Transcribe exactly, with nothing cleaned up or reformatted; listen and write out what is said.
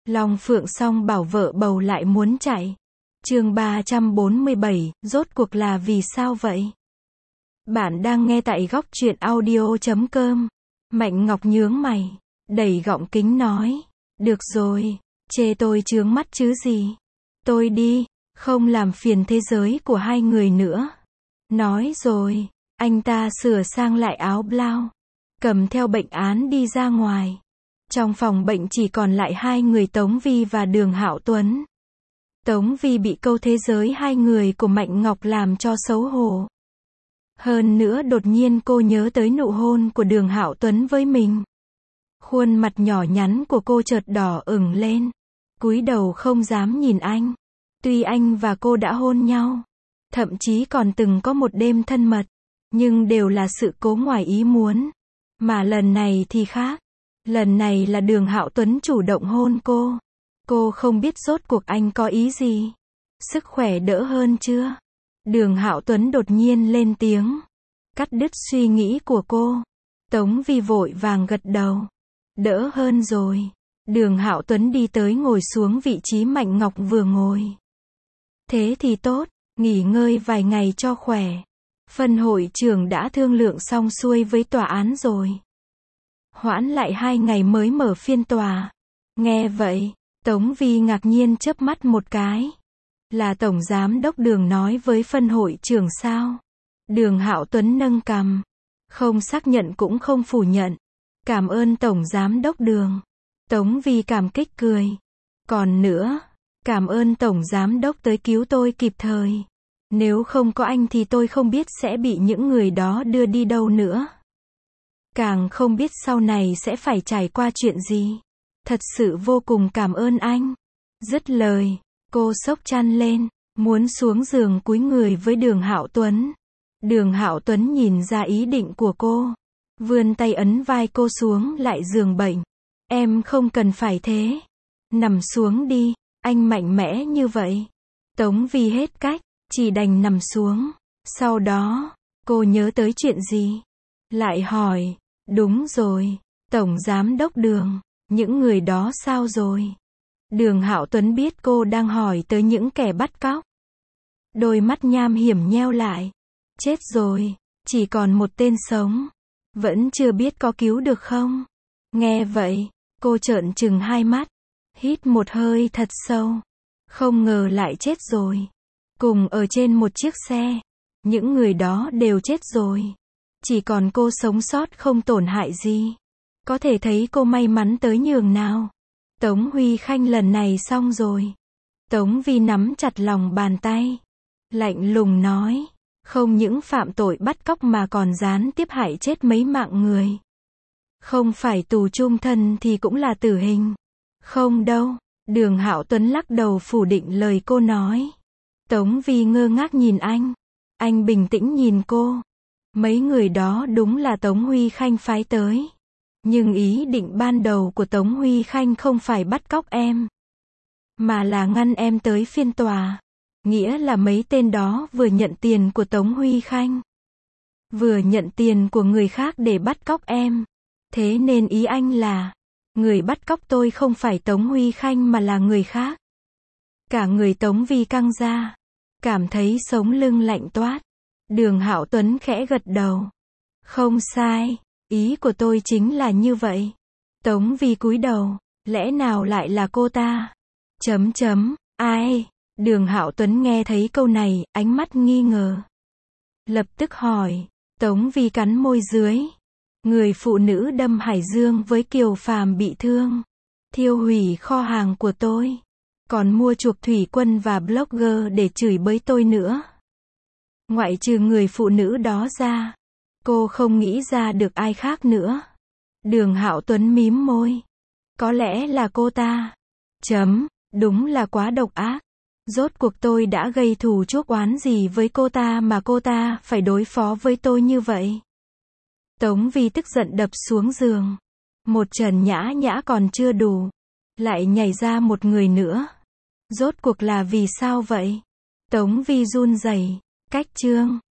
Long Phượng song bảo vợ bầu lại muốn chạy. Chương ba trăm bốn mươi bảy, rốt cuộc là vì sao vậy? Bạn đang nghe tại góc truyện audio chấm com. Mạnh Ngọc nhướng mày, đẩy gọng kính nói, được rồi, chê tôi chướng mắt chứ gì. Tôi đi, không làm phiền thế giới của hai người nữa. Nói rồi, anh ta sửa sang lại áo blau, cầm theo bệnh án đi ra ngoài. Trong phòng bệnh chỉ còn lại hai người Tống Vi và Đường Hạo Tuấn. Tống Vi bị câu thế giới hai người của Mạnh Ngọc làm cho xấu hổ. Hơn nữa đột nhiên cô nhớ tới nụ hôn của Đường Hạo Tuấn với mình. Khuôn mặt nhỏ nhắn của cô chợt đỏ ửng lên. Cúi đầu không dám nhìn anh. Tuy anh và cô đã hôn nhau, thậm chí còn từng có một đêm thân mật, nhưng đều là sự cố ngoài ý muốn. Mà lần này thì khác. Lần này là Đường Hạo Tuấn chủ động hôn cô. Cô không biết rốt cuộc anh có ý gì. Sức khỏe đỡ hơn chưa? Đường Hạo Tuấn đột nhiên lên tiếng, cắt đứt suy nghĩ của cô. Tống Vi vội vàng gật đầu. Đỡ hơn rồi. Đường Hạo Tuấn đi tới ngồi xuống vị trí Mạnh Ngọc vừa ngồi. Thế thì tốt, nghỉ ngơi vài ngày cho khỏe. Phân hội trưởng đã thương lượng xong xuôi với tòa án rồi. Hoãn lại hai ngày mới mở phiên tòa. Nghe vậy, Tống Vi ngạc nhiên chớp mắt một cái. Là Tổng Giám đốc Đường nói với phân hội trưởng sao? Đường Hạo Tuấn nâng cằm. Không xác nhận cũng không phủ nhận. Cảm ơn Tổng Giám đốc Đường. Tống Vi cảm kích cười. Còn nữa, cảm ơn Tổng Giám đốc tới cứu tôi kịp thời. Nếu không có anh thì tôi không biết sẽ bị những người đó đưa đi đâu nữa. Càng không biết sau này sẽ phải trải qua chuyện gì. Thật sự vô cùng cảm ơn anh. Dứt lời, cô xốc chăn lên, muốn xuống giường cúi người với Đường Hạo Tuấn. Đường Hạo Tuấn nhìn ra ý định của cô, vươn tay ấn vai cô xuống lại giường bệnh. Em không cần phải thế. Nằm xuống đi, anh mạnh mẽ như vậy. Tống Vi hết cách, chỉ đành nằm xuống. Sau đó, cô nhớ tới chuyện gì? Lại hỏi, đúng rồi, Tổng Giám đốc Đường, những người đó sao rồi? Đường Hạo Tuấn biết cô đang hỏi tới những kẻ bắt cóc. Đôi mắt nham hiểm nheo lại. Chết rồi, chỉ còn một tên sống. Vẫn chưa biết có cứu được không? Nghe vậy, cô trợn trừng hai mắt. Hít một hơi thật sâu. Không ngờ lại chết rồi. Cùng ở trên một chiếc xe. Những người đó đều chết rồi. Chỉ còn cô sống sót không tổn hại gì. Có thể thấy cô may mắn tới nhường nào. Tống Huy Khanh lần này xong rồi. Tống Vi nắm chặt lòng bàn tay. Lạnh lùng nói. Không những phạm tội bắt cóc mà còn gián tiếp hại chết mấy mạng người. Không phải tù chung thân thì cũng là tử hình. Không đâu. Đường Hạo Tuấn lắc đầu phủ định lời cô nói. Tống Vi ngơ ngác nhìn anh. Anh bình tĩnh nhìn cô. Mấy người đó đúng là Tống Huy Khanh phái tới. Nhưng ý định ban đầu của Tống Huy Khanh không phải bắt cóc em, mà là ngăn em tới phiên tòa. Nghĩa là mấy tên đó vừa nhận tiền của Tống Huy Khanh, vừa nhận tiền của người khác để bắt cóc em. Thế nên ý anh là, người bắt cóc tôi không phải Tống Huy Khanh mà là người khác. Cả người Tống Vi căng ra, cảm thấy sống lưng lạnh toát. Đường Hạo Tuấn khẽ gật đầu. Không sai, ý của tôi chính là như vậy. Tống Vi cúi đầu, lẽ nào lại là cô ta? Chấm chấm, ai? Đường Hạo Tuấn nghe thấy câu này, ánh mắt nghi ngờ. Lập tức hỏi, Tống Vi cắn môi dưới. Người phụ nữ đâm Hải Dương với Kiều Phàm bị thương, thiêu hủy kho hàng của tôi, còn mua chuộc thủy quân và blogger để chửi bới tôi nữa. Ngoại trừ người phụ nữ đó ra, cô không nghĩ ra được ai khác nữa. Đường Hạo Tuấn mím môi. Có lẽ là cô ta. Chấm, đúng là quá độc ác. Rốt cuộc tôi đã gây thù chuốc oán gì với cô ta mà cô ta phải đối phó với tôi như vậy? Tống Vi tức giận đập xuống giường. Một Trần Nhã Nhã còn chưa đủ, lại nhảy ra một người nữa. Rốt cuộc là vì sao vậy? Tống Vi run rẩy. Cách chương